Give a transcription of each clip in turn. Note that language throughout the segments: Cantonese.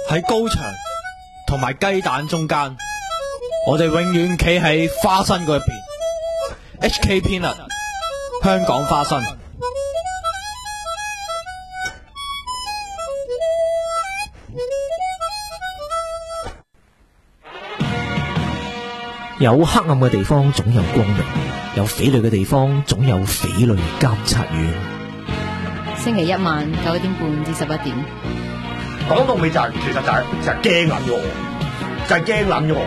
喺高牆同埋雞蛋中間，我哋永遠企喺花生嗰一邊。HK Peanut， 香港花生。 有黑暗嘅地方總有光明，有匪類嘅地方總有匪類監察院。 星期一晚9點半至11點。 講到尾就係、其實就係驚撚咗我，就係驚撚咗我。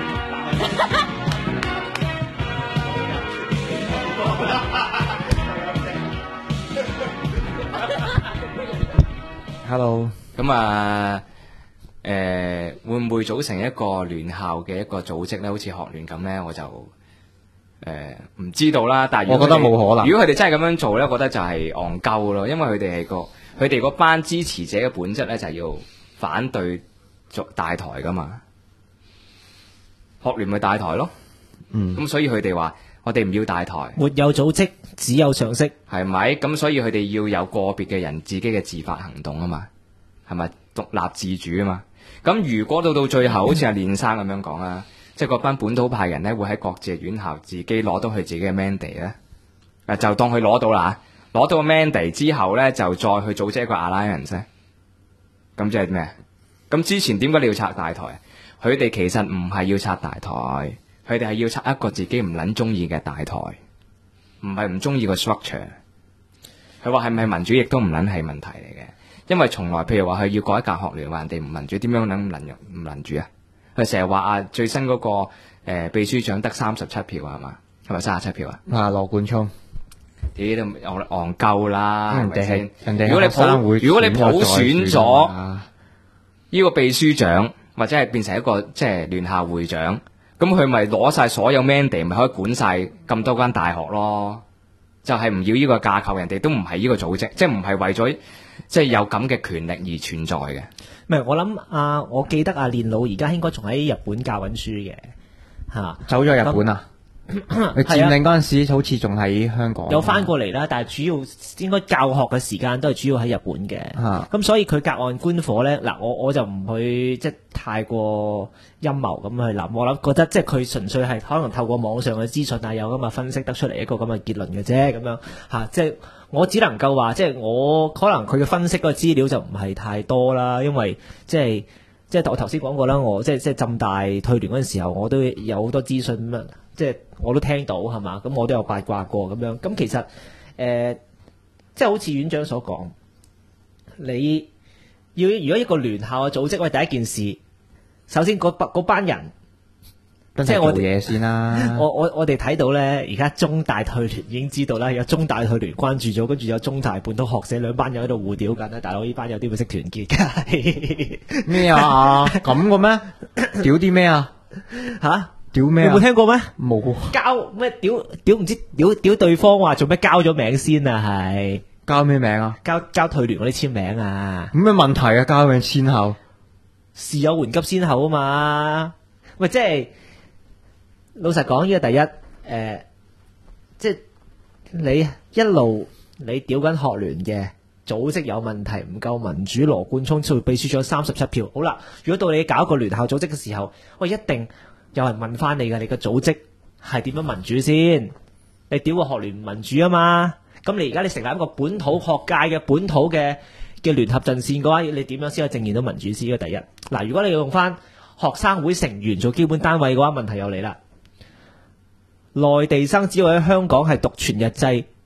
Hello， 咁啊，會唔會組成一個聯校嘅一個組織咧？好似學聯咁咧，我就唔知道啦。但係我覺得冇可能。如果佢哋真係咁樣做咧，我覺得就係戇鳩咯，因為佢哋嗰班支持者嘅本質咧，就係要反對做大台噶嘛。學聯咪大台咯，咁所以佢哋話我哋唔要大台， 沒有組織，只有常識， 係咪？咁所以佢哋要有個別嘅人自己嘅自發行動啊嘛，係咪獨立自主啊嘛？咁如果到最後，好似阿練生咁樣講啦，即係嗰班本土派人咧，會喺各自嘅院校自己攞到佢自己嘅 mandate 咧，就當佢攞到啦，攞到個 mandate 之後咧，就再去組織一個 alliance 咧，咁即係咩？咁之前點解你要拆大台？佢哋其實唔係要拆大台，佢哋係要拆一個自己唔撚中意嘅大台，唔係唔中意個 structure。佢話係咪民主亦都唔撚係問題嚟嘅，因為從來譬如話佢要改革學聯，話人哋唔民主，點樣能唔民主啊？佢成日話啊，最新嗰個秘書長得37票係嘛？係咪37票啊？ 啊，羅冠聰， 啲都戇鳩啦，係咪先？ 人哋如果你普選咗呢個秘書長，或者係變成一個即係聯校會長，咁佢咪攞晒所有 mandate，咪可以管晒咁多間大學咯？就係唔要呢個架構，人哋都唔係呢個組織，即係唔係為咗即係有咁嘅權力而存在嘅。 唔係，我諗我記得練老而家應該仲喺日本教緊書嘅嚇， 走咗日本啊？佢佔領嗰陣時好似仲喺香港， 有翻過嚟啦，但係主要應該教學嘅時間都係主要喺日本嘅。咁所以佢隔岸觀火咧，嗱我就唔去即係太過陰謀咁去諗，我諗覺得即係佢純粹係可能透過網上嘅資訊有咁嘅分析得出嚟一個咁嘅結論嘅啫，咁樣嚇，即係我只能夠話即係我可能佢嘅分析嗰個資料就唔係太多啦，因為即係我頭先講過啦，我即係浸大退聯嗰陣時候，我都有好多資訊咁樣。即係我都聽到係嘛，咁我都有八卦過咁樣。咁其實即係好似院長所講，你要如果一個聯校嘅組織，喂，第一件事，首先嗰班人， 即係我哋做嘢先啦。 我哋睇到咧，而家中大退聯已經知道啦，有中大退聯關注咗，跟住有中大本土學社兩班友喺度互屌緊啦。大佬呢班有啲會識團結㗎？ 咩啊？咁嘅咩？屌啲咩啊？ 吓？ 屌咩？ 有冇聽過咩？ 冇。 交咩？屌唔知屌對方話做咩？交咗名先啊，係交咩名啊？ 交退聯嗰啲簽名啊？ 咁咩問題啊？交名先後， 事有緩急先後啊嘛。喂，即係老實講，呢個第一即係你一路你屌緊學聯嘅組織有問題，唔夠民主，羅冠聰做秘書長37票。好啦，如果到你搞一個聯校組織嘅時候，喂，一定有人問翻你嘅，你個組織係點樣民主先？你屌個學聯唔民主啊嘛？咁你而家你成立一個本土學界嘅本土嘅聯合陣線嘅話，你點樣先可以證現到民主先？呢個第一。嗱，如果你用翻學生會成員做基本單位嘅話，問題又嚟啦。內地生只要喺香港係讀全日制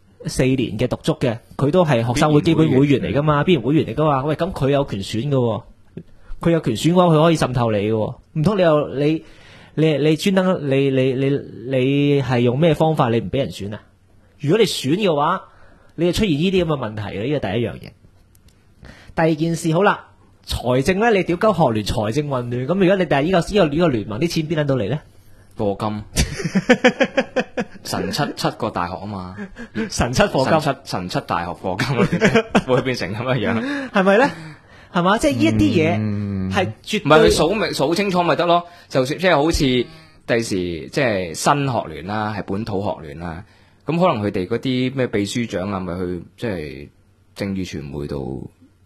4年嘅讀足嘅，佢都係學生會基本會員嚟噶嘛？必然會員嚟噶嘛？喂，咁佢有權選嘅，佢有權選嘅話，佢可以滲透你嘅，唔通你專登你係用咩方法？你唔俾人選啊？如果你選嘅話，你就出現呢啲咁嘅問題嘅，呢個第一樣嘢。第二件事好啦，財政咧，你屌鳩學聯財政混亂，咁如果你第呢個聯盟啲錢邊撚到嚟咧？ 課金神七個大學啊嘛， 神七課金， 神七大學課金會變成咁嘅樣， 係咪咧？係嘛？即係呢一啲嘢係絕對唔係佢數清楚咪得咯？就算即係好似第時即係新學聯啦，係本土學聯啦，咁可能佢哋嗰啲咩秘書長啊，咪去即係正義傳媒度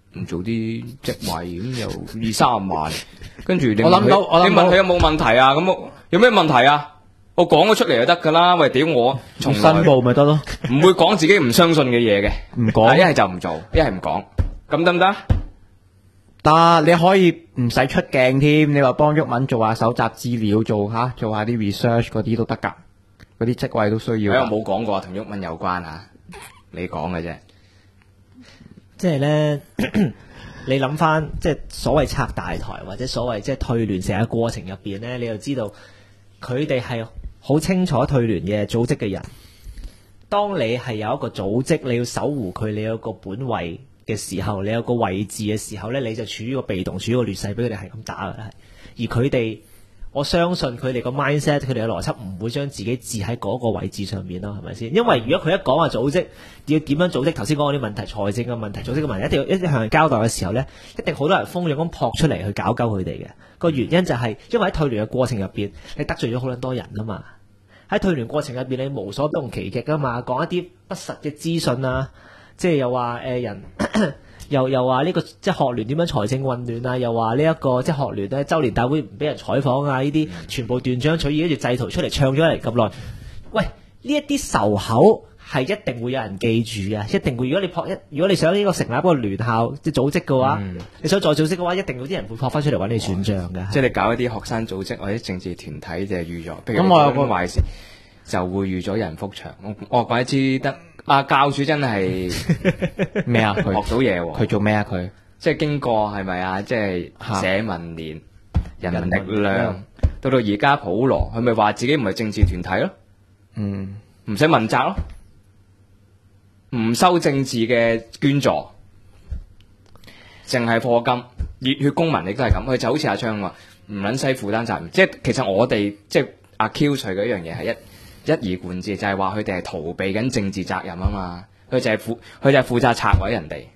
唔做啲職位咁又2-3萬，跟住你我諗到你問佢有冇問題啊？咁有咩問題啊？我講咗出嚟就得噶啦。喂，屌我從申來報咪得咯， 唔會講自己唔相信嘅嘢嘅， 唔講一係就唔做，一係唔講，咁得唔得？ 得，你可以唔使出鏡添，你話幫毓民做下搜集資料，做下啲 research 嗰啲都得㗎，嗰啲職位都需要㗎。 我冇講過同毓民有關啊，你講嘅啫。 即係咧，你諗翻即係所謂拆大台或者所謂即係退聯成個過程入邊咧，你就知道佢哋係好清楚退聯嘅組織嘅人。當你係有一個組織，你要守護佢，你有個本位嘅時候，你有個位置嘅時候咧，你就處於個被動，處於個劣勢，俾佢哋係咁打嘅係。而佢哋，我相信佢哋個 mindset，佢哋嘅邏輯唔會將自己置喺嗰個位置上面咯，係咪先？因為如果佢一講話組織要點樣組織，頭先講嗰啲問題、財政嘅問題、組織嘅問題，一定向人交代嘅時候咧，一定好多人蜂擁咁撲出嚟去搞鳩佢哋嘅。個原因就係因為喺退聯嘅過程入邊，你得罪咗好多人啊嘛。喺退聯過程入邊，你無所不用其極啊嘛，講一啲不實嘅資訊啊，即係又話人。又話呢個即係學聯點樣財政混亂啊，又話呢一個即係學聯咧周年大會唔俾人採訪啊，呢啲全部斷章取義，跟住製圖出嚟唱咗嚟咁耐。喂，呢一啲仇口係一定會有人記住嘅，一定會。如果你想呢個成立一個聯校即係組織嘅話，你想再組織嘅話，一定有啲人會撲翻出嚟揾你算賬嘅。 即係你搞一啲學生組織或者政治團體就係預咗，譬如咁我有個壞事就會預咗人覆牆。我怪之得。教主真係咩啊？佢學到嘢喎。 佢做咩啊？佢即係經過係咪啊？即係社民連、人民力量，到而家普羅，佢咪話自己唔係政治團體咯？唔使問責咯，唔收政治嘅捐助，淨係課金。熱血公民亦都係咁，佢就好似阿昌話，唔撚使負擔責任。即係其實我哋即係阿 Q 除嘅一樣嘢係一以貫之，就係話佢哋係逃避緊政治責任啊嘛，佢就係負責拆毀人哋，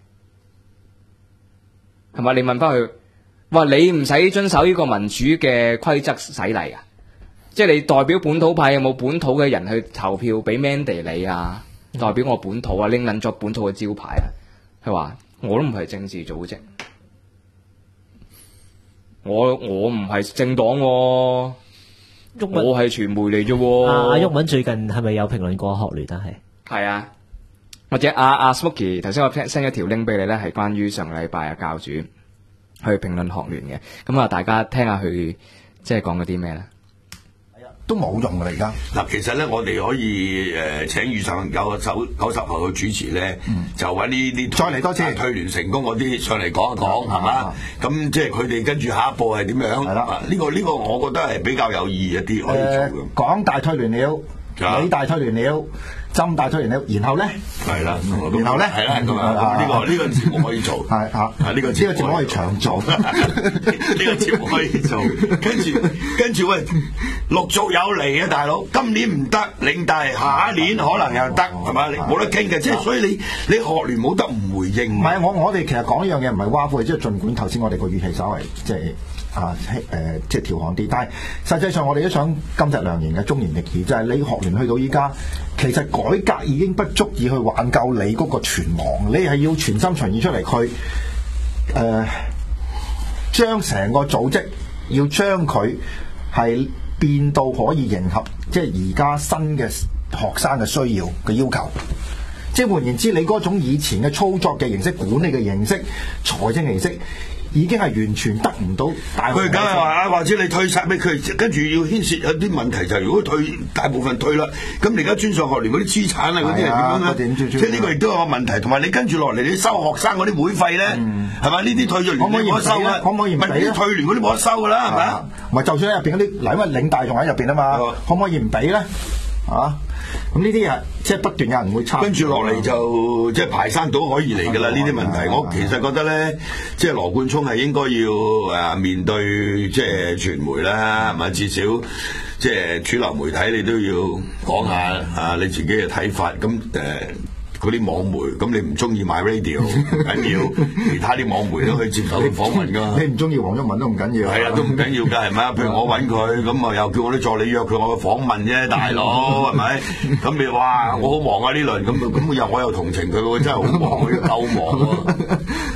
係咪？你問翻佢，話你唔使遵守呢個民主嘅規則洗禮啊？即係你代表本土派有冇本土嘅人去投票俾 Mandy 你啊？代表我本土啊，拎撚咗本土嘅招牌啊？佢話我都唔係政治組織，我唔係政黨喎。我係傳媒嚟啫喎。 阿毓民最近係咪有評論過學聯啊？ 係啊，或者阿 Smoky 頭先我 send 咗條 link 俾你咧，係關於上個禮拜教主去評論學聯嘅。咁啊，大家聽下佢即係講嗰啲咩咧？ 都冇用㗎啦而家。嗱，其實咧，我哋可以請遇上90後去主持咧，就揾呢啲再嚟多次退聯成功嗰啲上嚟講一講，係嘛？咁即係佢哋跟住下一步係點樣？係啦，呢個我覺得係比較有意義一啲可以做嘅。 港大退聯了，理大退聯了。浸大退聯了，然後咧係啦，然後咧係啦，咁呢個節目可以做，係呢個節目可以長做，呢個節目可以做，跟住喂，陸續有嚟啊，大佬，今年唔得，領大下一年可能又得，係嘛？你冇得傾嘅，即係所以你學聯冇得唔回應。 唔係我哋其實講呢樣嘢唔係挖苦，即係儘管頭先我哋個語氣稍為即係。即係調侃啲，但係實際上我哋都想金石良言嘅忠言逆耳，就係你學聯去到依家，其實改革已經不足以去挽救你嗰個存亡，你係要全心全意出嚟去將成個組織要將佢係變到可以迎合即係而家新嘅學生嘅需要嘅要求。即係換言之，你嗰種以前嘅操作嘅形式、管理嘅形式、財政形式，已經係完全得唔到大學。 佢梗係話或者你退晒俾佢，跟住要牽涉有啲問題就係，如果退大部分退啦，咁你而家專上學聯嗰啲資產啊嗰啲係點樣咧？即係呢個亦都有個問題，同埋你跟住落嚟你收學生嗰啲會費咧，係咪？呢啲退咗聯你冇得收啦， 可唔可以唔俾咧？ 退聯嗰啲冇得收噶啦，係咪啊？ 唔係，就算喺入邊嗰啲，嗱，因為領大仲喺入邊啊嘛，可唔可以唔俾咧？啊？咁呢啲即係不斷有人會參， 跟住落嚟就即係排山倒海而嚟㗎啦。呢啲問題，我其實覺得咧，即係羅冠聰係應該要面對即係傳媒啦，係咪？至少即係主流媒體你都要講下你自己嘅睇法。咁嗰啲網媒，咁你唔中意買 radio 唔緊要，其他啲網媒都可以接受訪問㗎。 你唔中意黃毓民都唔緊要， 係啊，都唔緊要㗎，係咪啊？譬如我揾佢，咁啊又叫我啲助理約佢我去訪問啫，大佬係咪？咁你哇，我好忙啊呢輪，咁我又同情佢喎，真係好忙，夠忙喎，係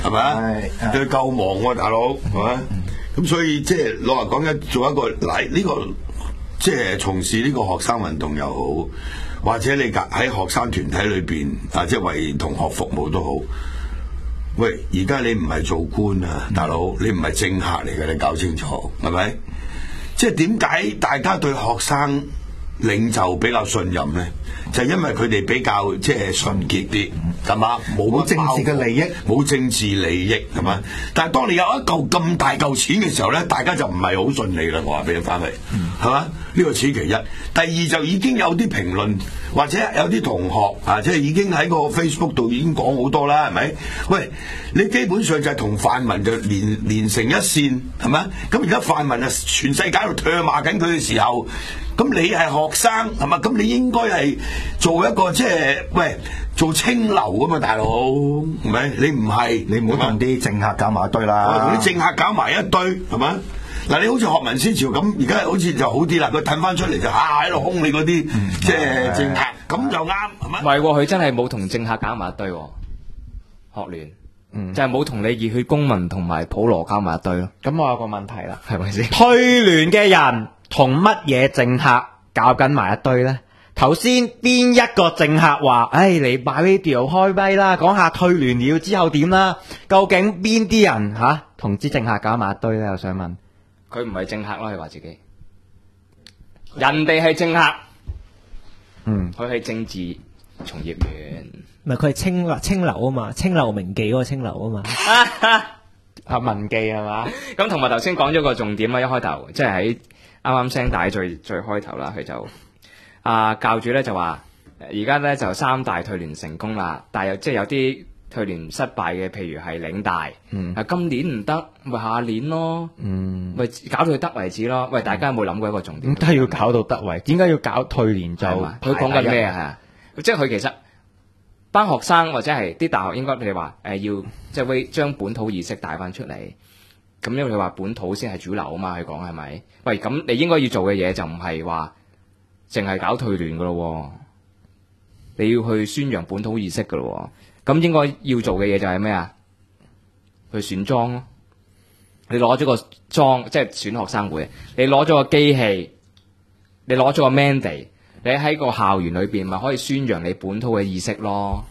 係咪啊？佢夠忙喎，大佬係咪？咁所以即係老實講嘅，做一個嗱呢個即係從事呢個學生運動又好，或者你喺學生團體裏邊啊，即係為同學服務都好。喂，而家你唔係做官啊，大佬，你唔係政客嚟嘅，你搞清楚係咪？即係點解大家對學生領袖比較信任咧？就係因為佢哋比較即係純潔啲，係嘛？冇政治嘅利益， 冇政治利益係嘛？但係當你有一嚿咁大嚿錢嘅時候咧，大家就唔係好信你啦。我話俾你翻嚟，係嘛？呢個此其一。第二就已經有啲評論或者有啲同學啊，即係已經喺個 Facebook 度已經講好多啦，係咪？喂，你基本上就係同泛民就連成一線，係咪？咁而家泛民啊，全世界喺度唾罵緊佢嘅時候。咁你係學生係嘛？咁你應該係做一個即係喂做清流㗎嘛，大佬係咪？你唔係， 你唔好同啲政客搞埋一堆啦。 同啲政客搞埋一堆係嘛？嗱，你好似學民思潮咁，而家好似就好啲啦。佢褪翻出嚟就喺度兇你嗰啲即係政客，咁就啱係咪？ 唔係喎，佢真係冇同政客搞埋一堆喎，學聯。就係冇同你熱血公民同埋普羅搞埋一堆咯。 咁我有個問題啦， 係咪先？ 退聯嘅人同乜嘢政客搞緊埋一堆呢？頭先邊一個政客話，你買 video 開咪啦，講下退聯了之後點啦？究竟邊啲人同啲政客搞埋一堆呢？我想問。 佢唔係政客咯，佢話自己。人哋係政客。佢係政治從業員。 唔係佢係清流啊嘛，清流名記嗰個清流啊嘛。 文記係嘛？ 咁同埋頭先講咗個重點啦，一開頭即係喺啱啱聲帶最開頭啦，佢就教主咧就話，而家咧就3大退聯成功啦，但係即係有啲退聯失敗嘅，譬如係嶺大，今年唔得，咪下年咯，咪搞到佢得為止咯。喂，大家有冇諗過一個重點？ 點解要搞到得為？點解要搞退聯就？ 佢講緊咩啊？即係佢其實。班學生或者係啲大學應該你話要即係會將本土意識帶翻出嚟，咁因為佢話本土先係主流啊嘛，佢講係咪？喂，咁你應該要做嘅嘢就唔係話淨係搞退聯噶咯，你要去宣揚本土意識噶咯，咁應該要做嘅嘢就係咩啊？去選莊咯，你攞咗個莊，即係選學生會，你攞咗個機器，你攞咗個 mandate。你喺個校園裏邊咪可以宣揚你本土嘅意識咯，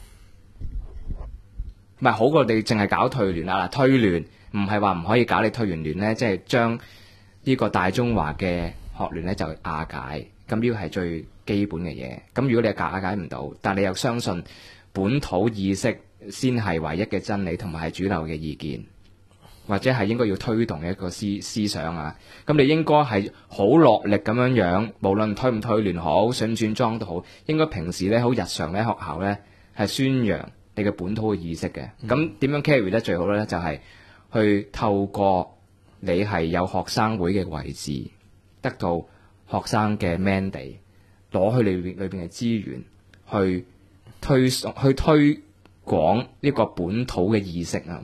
咪好過你淨係搞退聯啊！退聯唔係話唔可以搞，你退完聯呢，即係將呢個大中華嘅學聯呢就瓦解，咁呢個係最基本嘅嘢。咁如果你係瓦解唔到，但你又相信本土意識先係唯一嘅真理同埋係主流嘅意見，或者係應該要推動嘅一個思想啊，咁你應該係好落力咁樣樣，無論退唔退聯好，選唔選莊都好，應該平時咧好日常咧學校咧係宣揚你嘅本土嘅意識嘅。咁點樣 carry 得最好咧？就係去透過你係有學生會嘅位置，得到學生嘅 mandate，攞去裏邊嘅資源去推廣呢個本土嘅意識啊。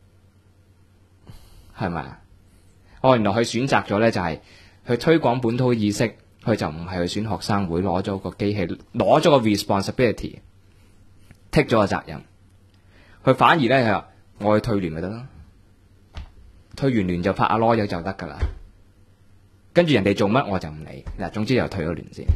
係咪啊？原來佢選擇咗咧，就係去推廣本土意識，佢就唔係去選學生會，攞咗個機器，攞咗個 responsibility，take 咗個責任。佢反而咧係話，我去退聯咪得咯，退完聯就拍下籮柚就得噶啦。跟住人哋做乜我就唔理嗱，總之又退咗聯先。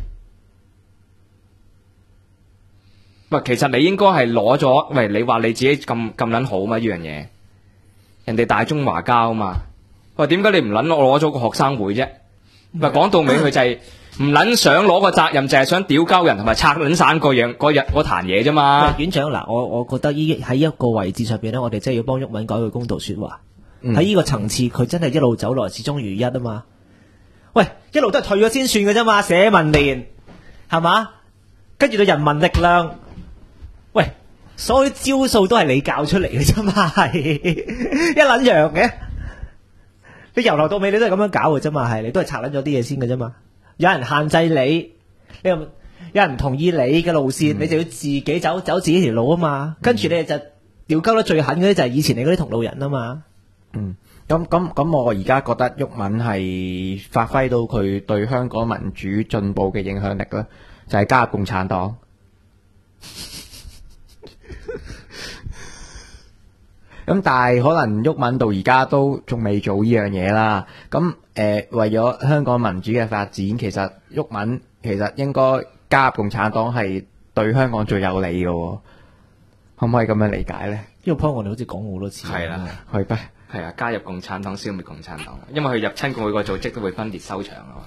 喂，其實你應該係攞咗，喂，你話你自己咁撚好嘛？呢樣嘢。人哋大中華交啊嘛，喂，點解你唔撚我攞咗個學生會啫？咪講到尾佢就係唔撚想攞個責任，就係想屌鳩人同埋拆撚散嗰壇嘢啫嘛。 院長嗱，我覺得喺一個位置上邊咧，我哋真係要幫毓民講句公道說話。喺呢個層次，佢真係一路走來始終如一啊嘛。喂，一路都係退咗先算嘅啫嘛，社民連係嘛，跟住到人民力量，喂。所有招數都係你教出嚟嘅啫嘛，係一撚樣嘅。你由頭到尾你都係咁樣搞嘅啫嘛，係你都係拆撚咗啲嘢先嘅啫嘛。有人限制你，有人唔同意你嘅路線，你就要自己走自己條路啊嘛。跟住你就掉鳩得最狠嗰啲就係以前你嗰啲同路人啊嘛。 咁我而家覺得毓民係發揮到佢對香港民主進步嘅影響力啦，就係加入共產黨。 咁但係可能毓民到而家都仲未做呢樣嘢啦。咁為咗香港民主嘅發展，其實毓民其實應該加入共產黨係對香港最有利嘅喎。可唔可以咁樣理解咧？ 呢個 point 我哋好似講過好多次。 係啦， 係咩？ 係啊，加入共產黨，消滅共產黨，因為佢入親每個組織都會分裂收場啊嘛。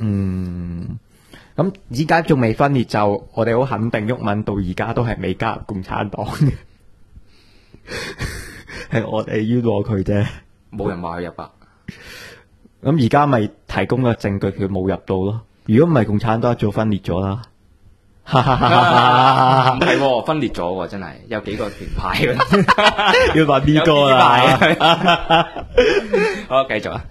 咁而家仲未分裂，就我哋好肯定毓民到而家都係未加入共產黨嘅，係我哋冤枉佢啫。 冇人話佢入啊。 咁而家咪提供個證據佢冇入到咯。如果唔係共產黨一早分裂咗啦。 唔係喎，分裂咗喎，真係有幾個團派喎。 要問呢個啦。 好，繼續啊。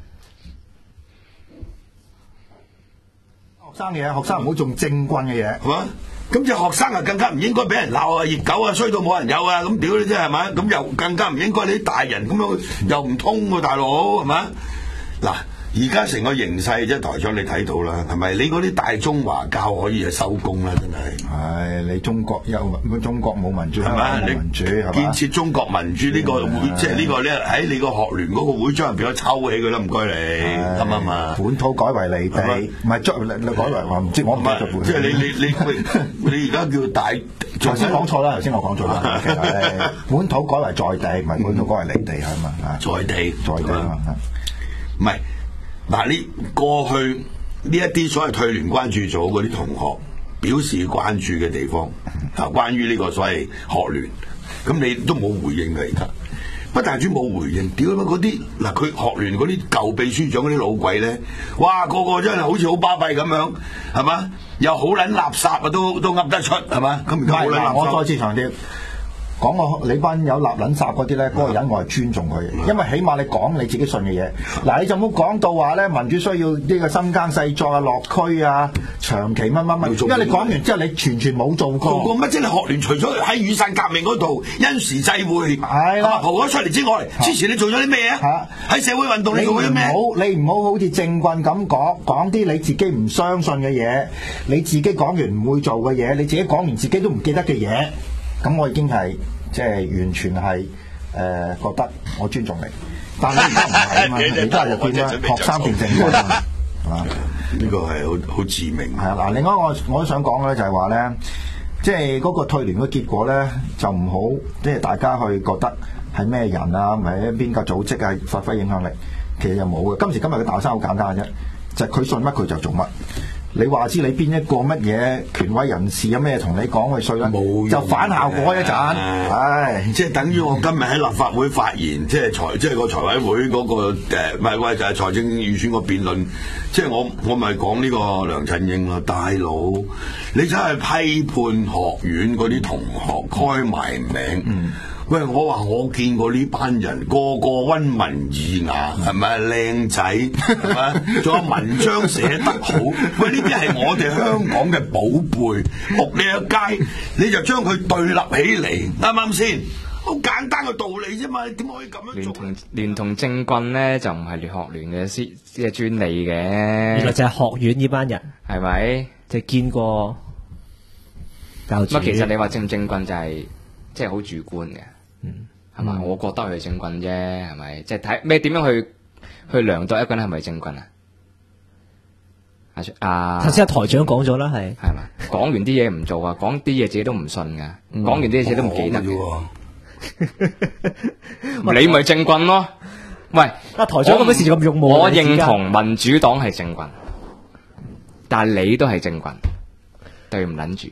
學生嘢，學生唔好中政棍嘅嘢， 係嘛？咁只學生啊，更加唔應該俾人鬧啊，熱狗啊，衰到冇人有啊，咁屌你啫係咪？咁又更加唔應該你啲大人咁樣又唔通喎，大佬係嘛？嗱。而家成個形勢即係台長你睇到啦，係咪？你嗰啲大中華教可以係收工啦，真係。 係你中國中國冇民主， 係咪？ 冇民主係嘛？ 建設中國民主呢個會，即係呢個咧喺你個學聯嗰個會章入邊，我抽起佢啦，唔該你，啱唔啱啊？ 本土改為離地，唔係將你改為話唔知我唔記得咗。 即係你而家叫大， 頭先講錯啦，頭先我講錯啦。其實本土改為在地，唔係本土改為離地係嘛？ 在地啊嘛， 唔係。嗱，你過去呢一啲所謂退聯關注組嗰啲同學表示關注嘅地方，關於呢個所謂學聯，咁你都冇回應嘅而家，不但止冇回應，屌乜嗰啲嗱佢學聯嗰啲舊秘書長嗰啲老鬼咧，哇個個真係好似好巴閉咁樣，係嘛？又好撚垃圾啊，都噏得出係嘛？咁而家好撚垃圾。 我再次強調。講我你班有立撚殺嗰啲咧，嗰個人我係尊重佢，因為起碼你講你自己信嘅嘢。嗱，你就冇講到話咧，民主需要呢個深耕細作啊、落區啊、長期乜乜乜。因為你講完之後，你全冇做過。 做過乜？即係學聯除咗喺雨傘革命嗰度因時制會係啦，蒲咗出嚟之外，之前你做咗啲咩啊？喺社會運動你做咗啲咩？ 你唔好好似政棍咁講啲你自己唔相信嘅嘢，你自己講完唔會做嘅嘢，你自己講完自己都唔記得嘅嘢。咁我已經係即係完全係覺得我尊重你，但係而家唔係啊嘛，而家就變咗學生變政棍啊嘛， 呢個係好致命。 係啊，嗱，另外我都想講嘅咧就係話咧，即係嗰個退聯嘅結果咧，就唔好即係大家去覺得係咩人啊，唔係邊個組織啊發揮影響力，其實又冇嘅。今時今日嘅大學生好簡單啫，就係佢信乜佢就做乜。你話知你邊一個乜嘢權威人士有咩同你講去衰啦，就反效果一陣，唉， 即係等於我今日喺立法會發言，即係個財委會嗰個唔係喂就係財政預算個辯論，即係我咪講呢個梁振英咯，大佬你真係批判學院嗰啲同學開埋名。喂，我話我見過呢班人個個溫文爾雅，係咪靚仔，係咪？仲有文章寫得好。喂，呢啲係我哋香港嘅寶貝，仆你一街，你就將佢對立起嚟，啱唔啱先？好簡單嘅道理啫嘛，你點可以咁樣做？ 聯同政棍咧就唔係學聯嘅即係專利嘅， 原來就係學院呢班人， 係咪？ 就見過教主。 其實你話政唔政棍就係即係好主觀嘅。係嘛？我覺得佢係政棍啫，係咪？即係睇咩點樣去量度一個人係咪政棍啊？ 頭先阿台長講咗啦，係嘛？講完啲嘢唔做啊，講啲嘢自己都唔信噶，講完啲嘢自己都唔記得嘅。你咪政棍咯？喂， 阿台長咁嘅事就咁勇武。 我認同民主黨係政棍，但係你都係政棍，對唔撚住，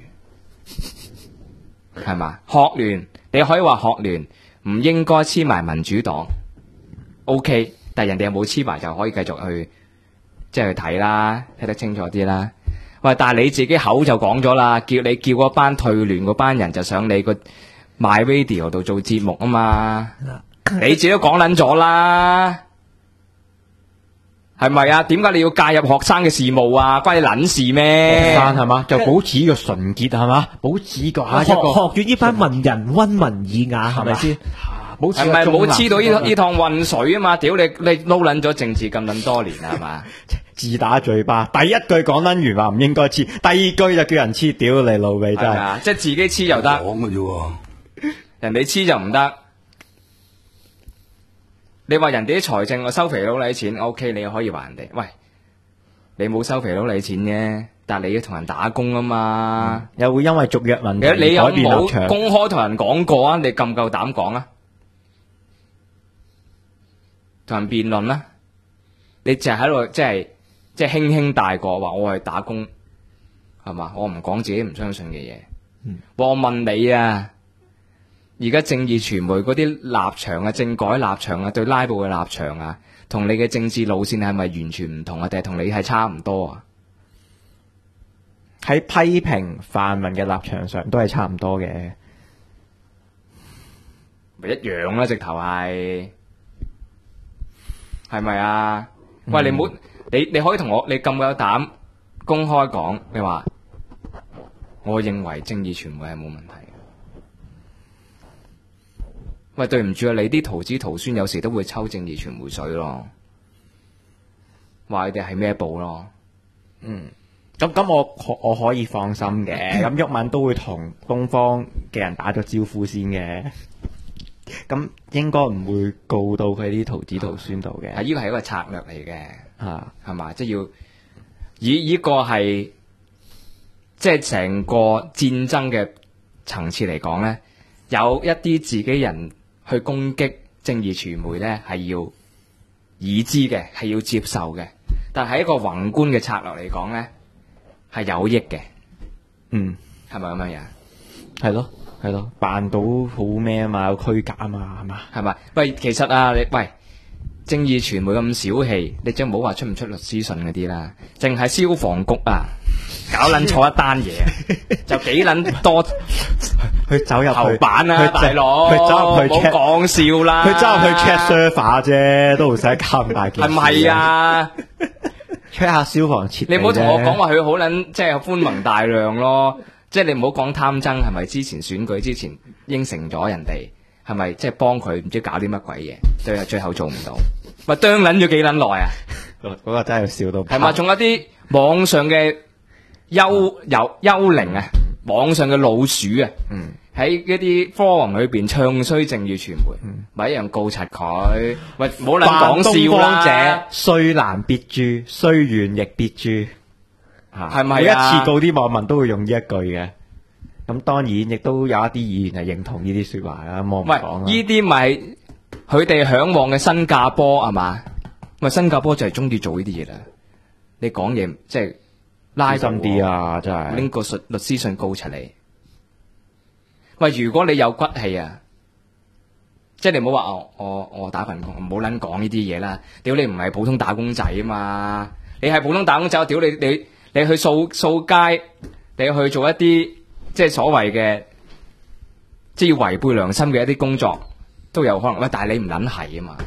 係嘛？學聯。你可以話學聯唔應該黐埋民主黨 ，OK， 但係人哋又冇黐埋，就可以繼續去即係去睇啦，睇得清楚啲啦。喂，但係你自己口就講咗啦，叫嗰班退聯嗰班人就上你個 MyRadio 度做節目啊嘛，你自己都講撚咗啦，係咪啊？點解你要介入學生嘅事務啊？關你撚事咩？ 學生係嘛，就保持個純潔係嘛，保持個學院呢班文人溫文爾雅係咪先？ 係咪冇黐到呢趟渾水啊嘛？屌你撈撚咗政治咁撚多年係嘛？ 自打嘴巴，第一句講撚完話唔應該黐，第二句就叫人黐，屌你老味真係， 即係自己黐就得， 講嘅啫， 人哋黐就唔得。 你話人哋啲財政我收肥佬你啲錢 ，OK， 你可以話人哋，喂，你冇收肥佬你啲錢啫，但係你要同人打工啊嘛， 又會因為續約問題你有改變立冇場。 公開同人講過啊？你夠唔夠膽講啊？同人辯論啦，你淨係喺度即係輕輕帶過話我係打工係嘛？我唔講自己唔相信嘅嘢。我問你啊，而家正義傳媒嗰啲立場啊、政改立場啊、對拉布嘅立場啊，同你嘅政治路線係咪完全唔同啊？定係同你係差唔多啊？ 喺批評泛民嘅立場上都係差唔多嘅。 咪一樣啦，直頭係咪啊？喂，你唔好你可以同我，你咁有膽公開講，你話我認為正義傳媒係冇問題嘅。喂，對唔住啊，你啲徒子徒孫有時都會抽正義傳媒水咯，話你哋係咩報咯？ 咁我可以放心嘅。咁毓民都會同東方嘅人打咗招呼先嘅。咁應該唔會告到佢啲徒子徒孫度嘅。 係呢個係一個策略嚟嘅， 嚇係嘛？即係要以呢個係即係成個戰爭嘅層次嚟講咧，有一啲自己人去攻擊正義傳媒咧，係要已知嘅，係要接受嘅。但係一個宏觀嘅策略嚟講咧，係有益嘅。係咪咁樣樣？ 係咯，扮到好咩啊嘛，有虛假啊嘛，係嘛？ 係咪？喂，其實啊，正義傳媒咁小氣，你真係唔好話出唔出律師信嗰啲啦，淨係消防局啊，搞撚錯一單嘢，就幾撚多佢走入頭去版啊，大佬， 佢走入去唔好 check 講笑啦， 佢走入去 check server 啫，都唔使搞咁大件事。 係咪啊？ check 下消防設備啫。 你唔好同我講話佢好撚即係寬宏大量咯，即係你唔好講貪爭，係咪之前選舉之前應承咗人哋，係咪即係幫佢唔知搞啲乜鬼嘢，最後做唔到，咪啄撚咗幾撚耐啊？ 嗰個真係笑到係咪？仲有啲網上嘅幽靈啊，網上嘅老鼠啊，喺一啲 forum 裏邊唱衰正義傳媒，咪一樣告柒佢。喂，唔好撚講笑啦！ 者雖難必誅，雖遠亦必誅。 係咪啊？ 每一次告啲網民都會用呢一句嘅。咁當然亦都有一啲議員係認同呢啲說話啦。咁我唔喂， 講啦。 呢啲咪佢哋向往嘅新加坡係嘛？咪新加坡就係中意做呢啲嘢啦。你講嘢即係拉小心啲啊！真係拎個律師信告柒你。喂，如果你有骨氣啊，即係你唔好話我打份工，唔好撚講呢啲嘢啦。屌你唔係普通打工仔啊嘛，你係普通打工仔，我屌你去掃街，你去做一啲即係所謂嘅即係要違背良心嘅一啲工作都有可能。喂，但係你唔撚係啊嘛，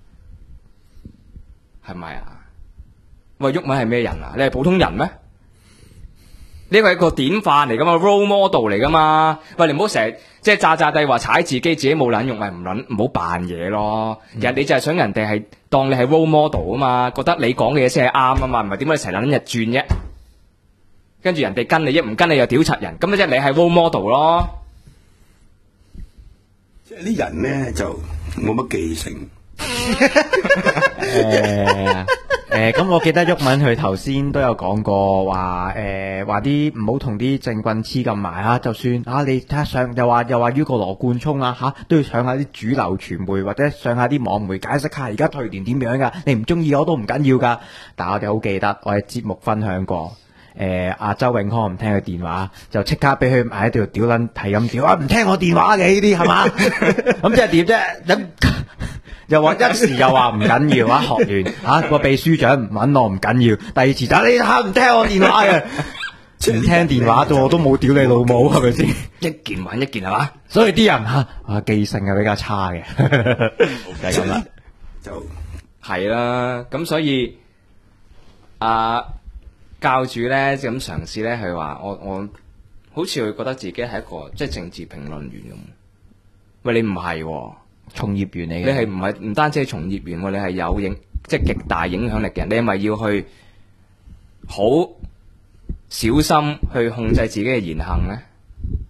係咪啊？喂，毓民係咩人啊？你係普通人咩？呢個係一個典範嚟噶嘛 ，role model 嚟噶嘛。喂，你唔好成日即係詐詐地話踩自己自己冇撚用，咪唔好扮嘢咯。人哋就係想人哋係當你係 role model 啊嘛，覺得你講嘅嘢先係啱啊嘛，唔係點解你成日撚日轉啫？跟住人哋跟你一唔跟你又屌柒人，咁即係你係 role model 咯。 即係啲人咧就冇乜記性。 咁我記得毓民佢頭先都有講過話啲唔好同啲政棍黐咁埋啊，就算你睇下上又話呢個羅冠聰啊都要上下啲主流傳媒或者上下啲網媒解釋下而家退聯點樣噶，你唔中意我都唔緊要噶。但係我哋好記得我哋節目分享過，阿周永康唔聽佢電話，就即刻俾佢喺度屌撚係咁屌唔聽我電話嘅呢啲係嘛？咁即係點啫？又話一時又話唔緊要啊，學聯個秘書長唔揾我唔緊要，第二次就你唔聽我電話嘅，唔聽電話啫，我都冇屌你老母係咪先？ 一件還一件係嘛？ 所以啲人記性係比較差嘅，就係咁啦， 就係啦。咁所以教主咧咁嘗試咧，佢話我好似佢覺得自己係一個即係政治評論員咁。喂，你唔係喎。 從業員嚟嘅， 你係唔單止係從業員喎，你係有即係極大影響力嘅人，你係咪要去好小心去控制自己嘅言行咧？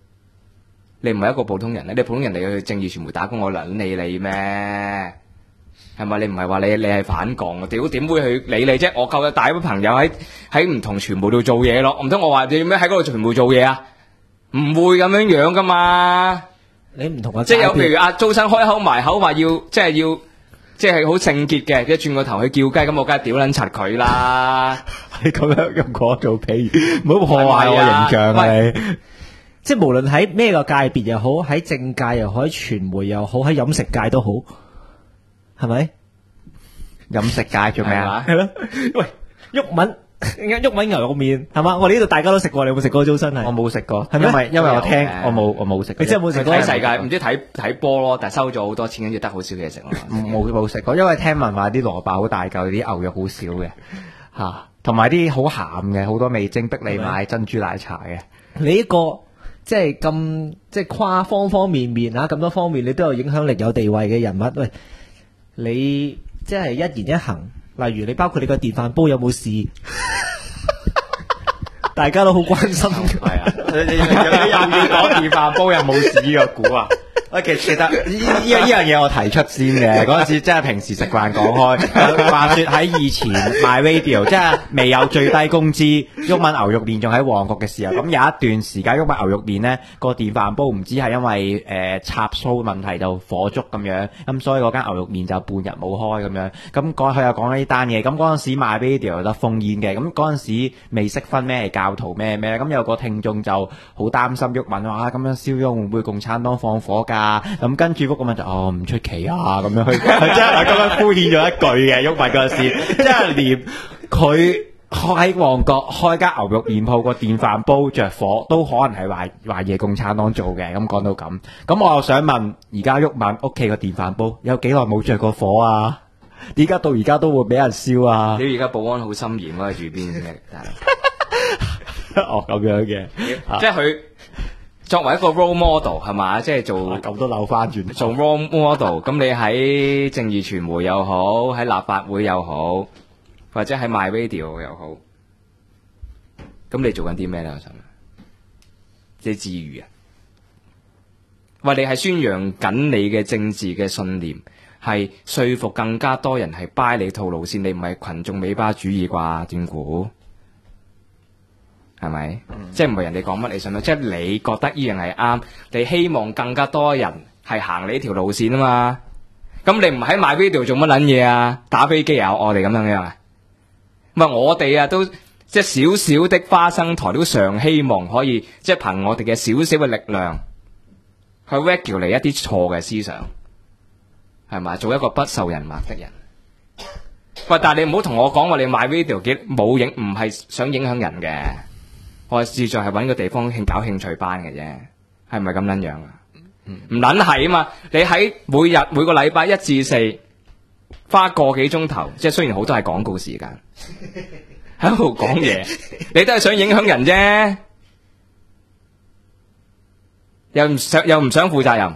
你唔係一個普通人咧，你普通人嚟去正義傳媒打工，我撚理你咩？ 係咪？你唔係話你係反共嘅，屌點會去理你啫？我夠有大班朋友喺唔同傳媒度做嘢咯，唔通我話你咩喺嗰度傳媒做嘢啊？唔會咁樣樣噶嘛。 你唔同嘅， 即係有譬如阿租生開口埋口話要即係好聖潔嘅，一轉個頭去叫雞，咁我梗係屌撚柒佢啦。 你咁樣用我做比喻，唔好破壞我形象啊！你即係無論喺咩個界別又好，喺政界又好，喺傳媒又好，喺飲食界都好，係咪？ 飲食界做咩啊？ 係咯，喂，郁文牛肉麵係嘛？我哋呢度大家都食過，你有冇食過租生係？ 我冇食過， 係咩因為我聽我冇食過。 你真係冇食過？ 睇世界唔知睇波咯，但係收咗好多錢，跟住得好少嘢食咯。 冇食過，因為聽聞話啲蘿蔔好大嚿，啲牛肉好少嘅嚇，同埋啲好鹹嘅，好多味精逼你買珍珠奶茶嘅。 你呢個即係咁即係跨方方面面啊，咁多方面你都有影響力、有地位嘅人物。喂，你即係一言一行，例如你包括你個電飯煲有冇事，大家都好關心。 係啊，你又要講電飯煲有冇事呢個估啊？喂，其實呢樣嘢我提出先嘅，嗰陣時即係平時食飯講開，話說喺以前賣 radio 即係未有最低工資，郁文牛肉麵仲喺旺角嘅時候，咁有一段時間郁文牛肉麵呢個電飯煲唔知係因為插蘇問題就火燭咁樣，咁所以嗰間牛肉麵就半日冇開咁樣。咁佢又講呢單嘢，咁嗰陣時賣 radio 有得封煙嘅，咁嗰陣時未識分咩係教徒咩，咁有個聽眾就好擔心郁文話咁樣燒咗會唔會共產黨放火㗎？咁跟住嗰個問就唔出奇啊咁樣去，即係咁樣敷衍咗一句嘅郁文嗰陣時，即係連佢喺旺角開間牛肉麵鋪個電飯煲着火，都可能係話嘢共產黨做嘅。咁講到咁我又想問，而家郁文屋企個電飯煲有幾耐冇着過火啊？點解到而家都會俾人燒啊？ 你而家保安好森嚴啊，住邊嘅？ 哦，咁樣嘅， 即係佢。作為一個 role model 係嘛，即係做咁都扭翻轉做 role model。咁你喺正義傳媒又好，喺立法會又好，或者喺 My Radio 又好，咁你做緊啲咩咧？我想問，即係自娛啊？喂，你係宣揚緊你嘅政治嘅信念，係說服更加多人係 buy 你套路線，你唔係群眾尾巴主義啩？斷估？係咪？即係唔係人哋講乜你信乜？即係你覺得呢樣係啱，你希望更加多人係行你呢條路線啊嘛。咁你唔喺買 video 做乜撚嘢啊？打飛機啊？我哋咁樣啊？唔係我哋啊，都即係少少的花生台都常希望可以即係憑我哋嘅少少嘅力量去 regulate 一啲錯嘅思想，係咪？做一個不受人罵的人。喂，但係你唔好同我講話你買 video 冇影，唔係想影響人嘅。我係志在係搵個地方搞興趣班嘅啫，係咪咁撚樣啊？唔撚係啊嘛！你喺每個禮拜1至4花個幾鐘頭，即係雖然好多係廣告時間，喺度講嘢，你都係想影響人啫，又唔想負責任。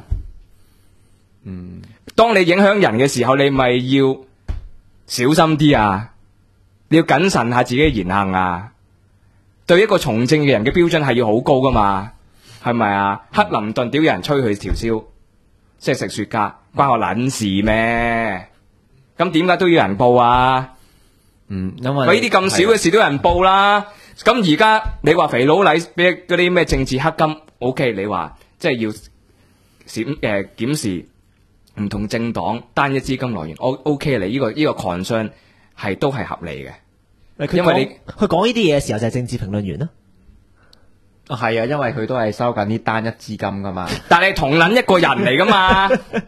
當你影響人嘅時候，你咪要小心啲啊！你要謹慎下自己嘅言行啊！對一個從政嘅人嘅標準係要好高噶嘛，係咪啊？克林頓屌有人吹佢條燒，即係食雪茄，關我撚事咩？咁點解都要人報啊？ 因為呢啲咁少嘅事都有人報啦。咁而家你話肥佬禮俾嗰啲咩政治黑金 ，OK？ 你話即係要檢視唔同政黨單一資金來源，OK？ 你呢個 concern 係都係合理嘅。因為佢講呢啲嘢嘅時候就係政治評論員啦。 係啊，因為佢都係收緊啲單一資金噶嘛。 但係同撚一個人嚟噶嘛，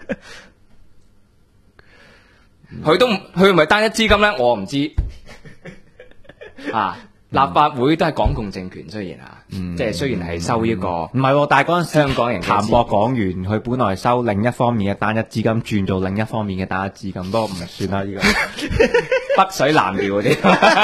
佢唔係單一資金咧，我唔知啊。立法會都係港共政權，雖然即係雖然係收呢個唔係，但係嗰陣時香港人譚博講完，佢本來收另一方面嘅單一資金，轉做另一方面嘅單一資金，不過唔算啦呢個北水南調嗰啲。